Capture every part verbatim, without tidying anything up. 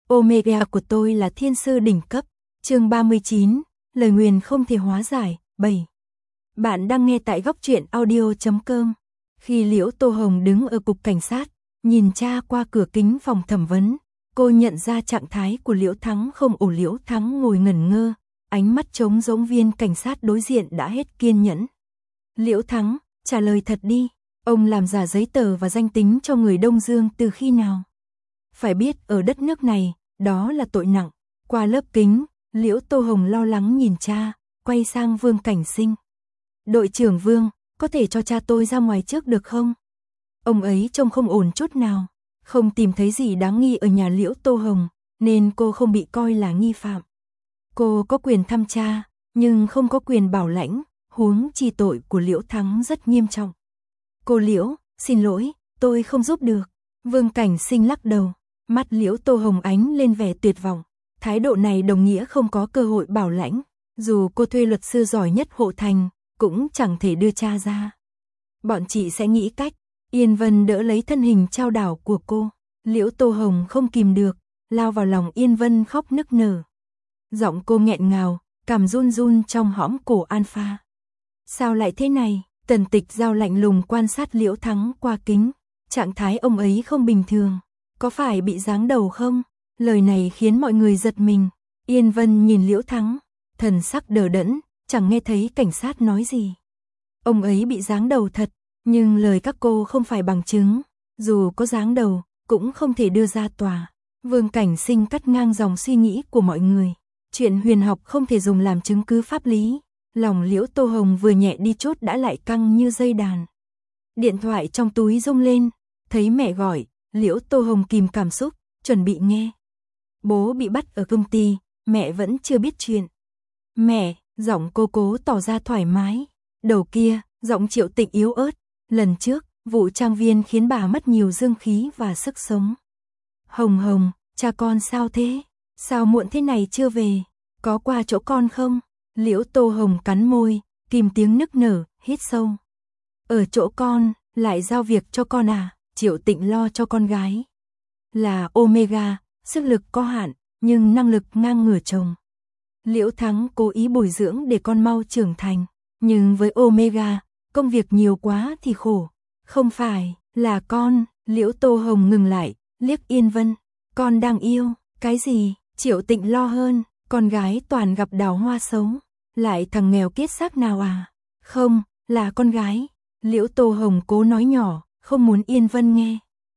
Omega của tôi là thiên sư đỉnh cấp. Chương ba mươi chín, lời nguyền không thể hóa giải. bảy. Bạn đang nghe tại góc truyện audio chấm com. Khi Liễu Tô Hồng đứng ở cục cảnh sát, nhìn cha qua cửa kính phòng thẩm vấn, cô nhận ra trạng thái của Liễu Thắng không ổn. Liễu Thắng ngồi ngẩn ngơ, ánh mắt trống rỗng. Viên cảnh sát đối diện đã hết kiên nhẫn. Liễu Thắng, trả lời thật đi, ông làm giả giấy tờ và danh tính cho người Đông Dương từ khi nào? Phải biết ở đất nước này, đó là tội nặng. Qua lớp kính, Liễu Tô Hồng lo lắng nhìn cha, quay sang Vương Cảnh Sinh. Đội trưởng Vương, có thể cho cha tôi ra ngoài trước được không? Ông ấy trông không ổn chút nào, không tìm thấy gì đáng nghi ở nhà Liễu Tô Hồng, nên cô không bị coi là nghi phạm. Cô có quyền thăm cha, nhưng không có quyền bảo lãnh, huống chi tội của Liễu Thắng rất nghiêm trọng. Cô Liễu, xin lỗi, tôi không giúp được. Vương Cảnh Sinh lắc đầu, mắt Liễu Tô Hồng ánh lên vẻ tuyệt vọng. Thái độ này đồng nghĩa không có cơ hội bảo lãnh, dù cô thuê luật sư giỏi nhất Hộ Thành, cũng chẳng thể đưa cha ra. Bọn chị sẽ nghĩ cách. Yên Vân đỡ lấy thân hình trao đảo của cô. Liễu Tô Hồng không kìm được, lao vào lòng Yên Vân khóc nức nở. Giọng cô nghẹn ngào, cảm run run trong hõm cổ Alpha. Sao lại thế này? Tần Tịch Giao lạnh lùng quan sát Liễu Thắng qua kính. Trạng thái ông ấy không bình thường. Có phải bị giáng đầu không? Lời này khiến mọi người giật mình. Yên Vân nhìn Liễu Thắng, thần sắc đờ đẫn, chẳng nghe thấy cảnh sát nói gì. Ông ấy bị giáng đầu thật, nhưng lời các cô không phải bằng chứng. Dù có giáng đầu, cũng không thể đưa ra tòa. Vương Cảnh Sinh cắt ngang dòng suy nghĩ của mọi người. Chuyện huyền học không thể dùng làm chứng cứ pháp lý. Lòng Liễu Tô Hồng vừa nhẹ đi chốt đã lại căng như dây đàn. Điện thoại trong túi rung lên, thấy mẹ gọi, Liễu Tô Hồng kìm cảm xúc, chuẩn bị nghe. Bố bị bắt ở công ty, mẹ vẫn chưa biết chuyện. Mẹ, giọng cô cố tỏ ra thoải mái. Đầu kia, giọng Triệu Tịnh yếu ớt. Lần trước, vụ trang viên khiến bà mất nhiều dương khí và sức sống. Hồng Hồng, cha con sao thế? Sao muộn thế này chưa về? Có qua chỗ con không? Liễu Tô Hồng cắn môi, kìm tiếng nức nở, hít sâu. Ở chỗ con, lại giao việc cho con à? Triệu Tịnh lo cho con gái. Là Omega, sức lực có hạn, nhưng năng lực ngang ngửa chồng. Liễu Thắng cố ý bồi dưỡng để con mau trưởng thành, nhưng với Omega, công việc nhiều quá thì khổ. Không phải, là con. Liễu Tô Hồng ngừng lại, liếc Yên Vân. Con đang yêu, cái gì? Triệu Tịnh lo hơn, con gái toàn gặp đào hoa xấu. Lại thằng nghèo kiết xác nào à? Không, là con gái. Liễu Tô Hồng cố nói nhỏ, không muốn Yên Vân nghe.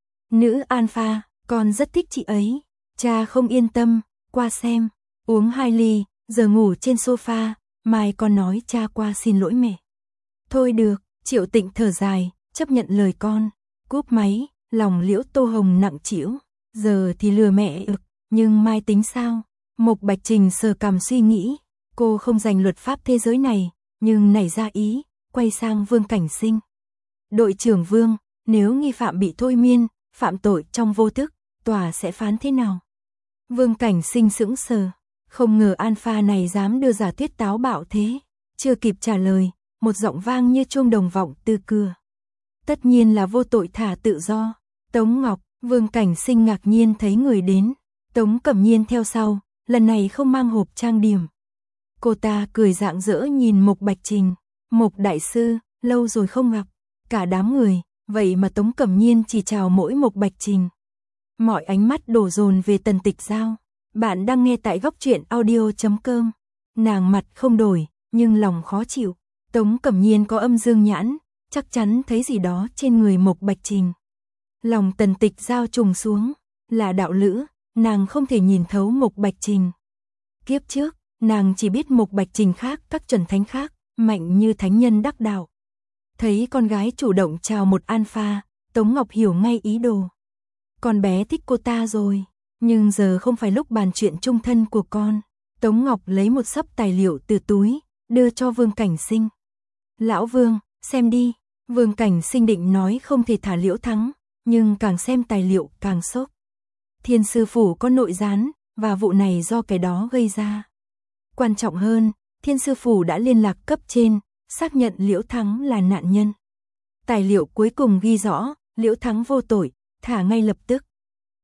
Nữ Alpha, con rất thích chị ấy. Cha không yên tâm, qua xem. Uống hai ly, giờ ngủ trên sofa, mai con nói cha qua xin lỗi mẹ. Thôi được, Triệu Tịnh thở dài, chấp nhận lời con. Cúp máy, lòng Liễu Tô Hồng nặng trĩu. Giờ thì lừa mẹ ực, nhưng mai tính sao? Mộc Bạch Trình sờ cằm suy nghĩ. Cô không giành luật pháp thế giới này, nhưng nảy ra ý, quay sang Vương Cảnh Sinh. Đội trưởng Vương, nếu nghi phạm bị thôi miên, phạm tội trong vô thức, tòa sẽ phán thế nào? Vương Cảnh Sinh sững sờ, không ngờ Alpha này dám đưa giả thuyết táo bạo thế. Chưa kịp trả lời, một giọng vang như chuông đồng vọng từ cửa. Tất nhiên là vô tội thả tự do. Tống Ngọc. Vương Cảnh Sinh ngạc nhiên thấy người đến. Tống Cẩm Nhiên theo sau, lần này không mang hộp trang điểm. Cô ta cười rạng rỡ nhìn Mộc Bạch Trình. Mộc đại sư, lâu rồi không gặp. Cả đám người, vậy mà Tống Cẩm Nhiên chỉ chào mỗi Mộc Bạch Trình. Mọi ánh mắt đổ dồn về Tần Tịch Giao. Bạn đang nghe tại góc truyện audio chấm com. Nàng mặt không đổi, nhưng lòng khó chịu. Tống Cẩm Nhiên có âm dương nhãn, chắc chắn thấy gì đó trên người Mộc Bạch Trình. Lòng Tần Tịch Giao trùng xuống, là đạo lữ, nàng không thể nhìn thấu Mộc Bạch Trình. Kiếp trước, nàng chỉ biết Mộc Bạch Trình khác các chuẩn thánh khác, mạnh như thánh nhân đắc đạo. Thấy con gái chủ động chào một Alpha, Tống Ngọc hiểu ngay ý đồ. Con bé thích cô ta rồi, nhưng giờ không phải lúc bàn chuyện chung thân của con. Tống Ngọc lấy một xấp tài liệu từ túi, đưa cho Vương Cảnh Sinh. Lão Vương, xem đi. Vương Cảnh Sinh định nói không thể thả Liễu Thắng, nhưng càng xem tài liệu càng sốc. Thiên sư phủ có nội gián, và vụ này do cái đó gây ra. Quan trọng hơn, Thiên sư phủ đã liên lạc cấp trên, xác nhận Liễu Thắng là nạn nhân. Tài liệu cuối cùng ghi rõ, Liễu Thắng vô tội, thả ngay lập tức.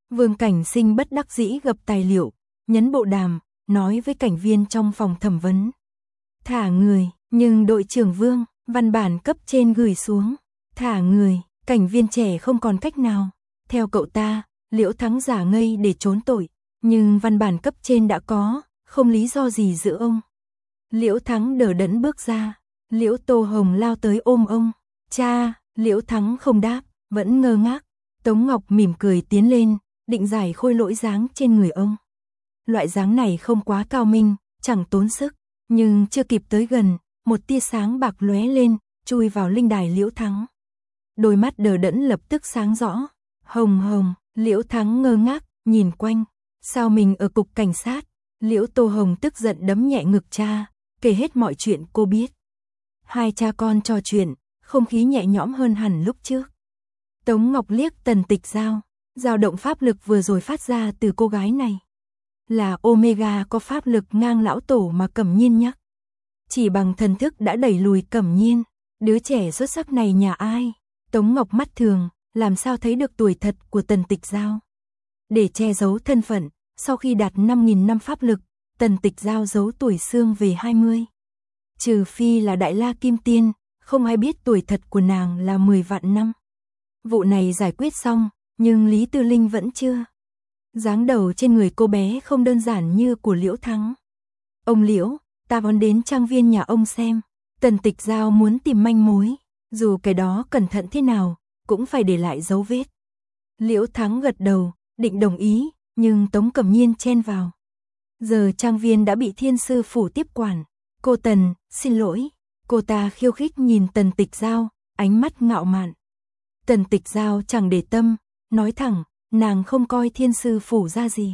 Vương Cảnh Sinh bất đắc dĩ gập tài liệu, nhấn bộ đàm, nói với cảnh viên trong phòng thẩm vấn. Thả người, nhưng đội trưởng Vương, văn bản cấp trên gửi xuống. Thả người, cảnh viên trẻ không còn cách nào. Theo cậu ta, Liễu Thắng giả ngây để trốn tội, nhưng văn bản cấp trên đã có, không lý do gì giữ ông. Liễu Thắng đờ đẫn bước ra, Liễu Tô Hồng lao tới ôm ông. Cha, Liễu Thắng không đáp, vẫn ngơ ngác. Tống Ngọc mỉm cười tiến lên, định giải khôi lỗi dáng trên người ông. Loại dáng này không quá cao minh, chẳng tốn sức, nhưng chưa kịp tới gần, một tia sáng bạc lóe lên, chui vào linh đài Liễu Thắng. Đôi mắt đờ đẫn lập tức sáng rõ. Hồng Hồng, Liễu Thắng ngơ ngác, nhìn quanh. Sao mình ở cục cảnh sát? Liễu Tô Hồng tức giận đấm nhẹ ngực cha, kể hết mọi chuyện cô biết. Hai cha con trò chuyện, không khí nhẹ nhõm hơn hẳn lúc trước. Tống Ngọc liếc Tần Tịch Giao, dao động pháp lực vừa rồi phát ra từ cô gái này. Là Omega có pháp lực ngang lão tổ mà Cẩm Nhiên nhắc. Chỉ bằng thần thức đã đẩy lùi Cẩm Nhiên, đứa trẻ xuất sắc này nhà ai? Tống Ngọc mắt thường, làm sao thấy được tuổi thật của Tần Tịch Giao. Để che giấu thân phận, sau khi đạt năm nghìn năm pháp lực, Tần Tịch Giao giấu tuổi xương về hai mươi. Trừ phi là Đại La Kim Tiên, không ai biết tuổi thật của nàng là mười vạn năm. Vụ này giải quyết xong, nhưng Lý Tư Linh vẫn chưa. Dáng đầu trên người cô bé không đơn giản như của Liễu Thắng. Ông Liễu, ta muốn đến trang viên nhà ông xem. Tần Tịch Giao muốn tìm manh mối, dù cái đó cẩn thận thế nào, cũng phải để lại dấu vết. Liễu Thắng gật đầu, định đồng ý, nhưng Tống Cẩm Nhiên chen vào. Giờ trang viên đã bị Thiên Sư Phủ tiếp quản. Cô Tần, xin lỗi. Cô ta khiêu khích nhìn Tần Tịch Giao, ánh mắt ngạo mạn. Tần Tịch Giao chẳng để tâm, nói thẳng, nàng không coi Thiên Sư Phủ ra gì.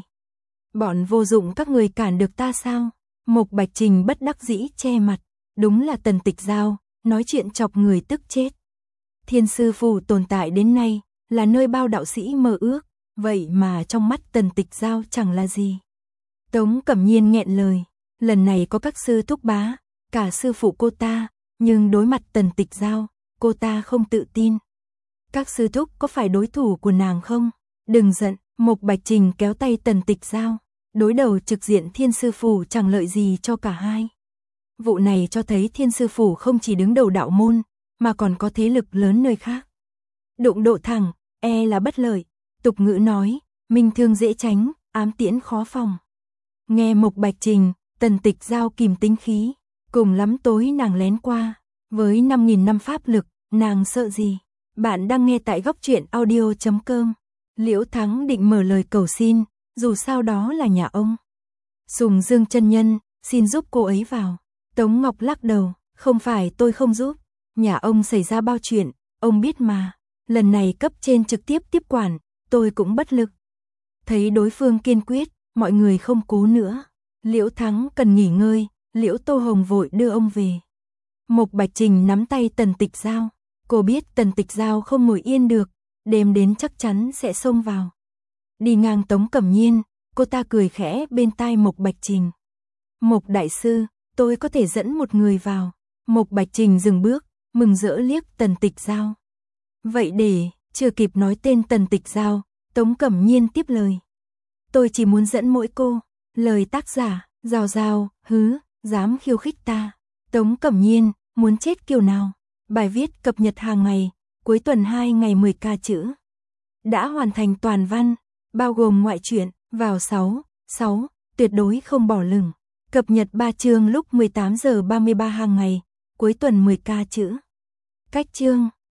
Bọn vô dụng các người cản được ta sao? Mộc Bạch Trình bất đắc dĩ che mặt, đúng là Tần Tịch Giao, nói chuyện chọc người tức chết. Thiên Sư Phủ tồn tại đến nay, là nơi bao đạo sĩ mơ ước, vậy mà trong mắt Tần Tịch Giao chẳng là gì. Tống Cẩm Nhiên nghẹn lời, lần này có các sư thúc bá, cả sư phụ cô ta, nhưng đối mặt Tần Tịch Giao, cô ta không tự tin. Các sư thúc có phải đối thủ của nàng không? Đừng giận, Mộc Bạch Trình kéo tay Tần Tịch Giao, đối đầu trực diện Thiên Sư Phủ chẳng lợi gì cho cả hai. Vụ này cho thấy Thiên Sư Phủ không chỉ đứng đầu đạo môn, mà còn có thế lực lớn nơi khác. Đụng độ thẳng, e là bất lợi. Tục ngữ nói, minh thương dễ tránh, ám tiễn khó phòng. Nghe Mộc Bạch Trình, Tần Tịch Giao kìm tính khí, cùng lắm tối nàng lén qua. Với năm nghìn năm pháp lực, nàng sợ gì? Bạn đang nghe tại góc truyện audio chấm com. Liễu Thắng định mở lời cầu xin, dù sao đó là nhà ông. Sùng Dương chân nhân, xin giúp cô ấy vào. Tống Ngọc lắc đầu, không phải tôi không giúp. Nhà ông xảy ra bao chuyện, ông biết mà. Lần này cấp trên trực tiếp tiếp quản, tôi cũng bất lực. Thấy đối phương kiên quyết, mọi người không cố nữa. Liễu Thắng cần nghỉ ngơi, Liễu Tô Hồng vội đưa ông về. Mộc Bạch Trình nắm tay Tần Tịch Giao. Cô biết Tần Tịch Giao không ngồi yên được, đêm đến chắc chắn sẽ xông vào. Đi ngang Tống Cẩm Nhiên, cô ta cười khẽ bên tai Mộc Bạch Trình. Mộc đại sư, tôi có thể dẫn một người vào. Mộc Bạch Trình dừng bước, mừng rỡ liếc Tần Tịch Giao. Vậy để, chưa kịp nói tên Tần Tịch Giao, Tống Cẩm Nhiên tiếp lời. Tôi chỉ muốn dẫn mỗi cô. Lời tác giả, Giao Giao, hứ, dám khiêu khích ta. Tống Cẩm Nhiên, muốn chết kiểu nào? Bài viết cập nhật hàng ngày, cuối tuần hai ngày mười k chữ. Đã hoàn thành toàn văn, bao gồm ngoại truyện, vào sáu, sáu, tuyệt đối không bỏ lửng. Cập nhật ba chương lúc mười tám giờ ba mươi ba hàng ngày, cuối tuần mười k chữ. Cách chương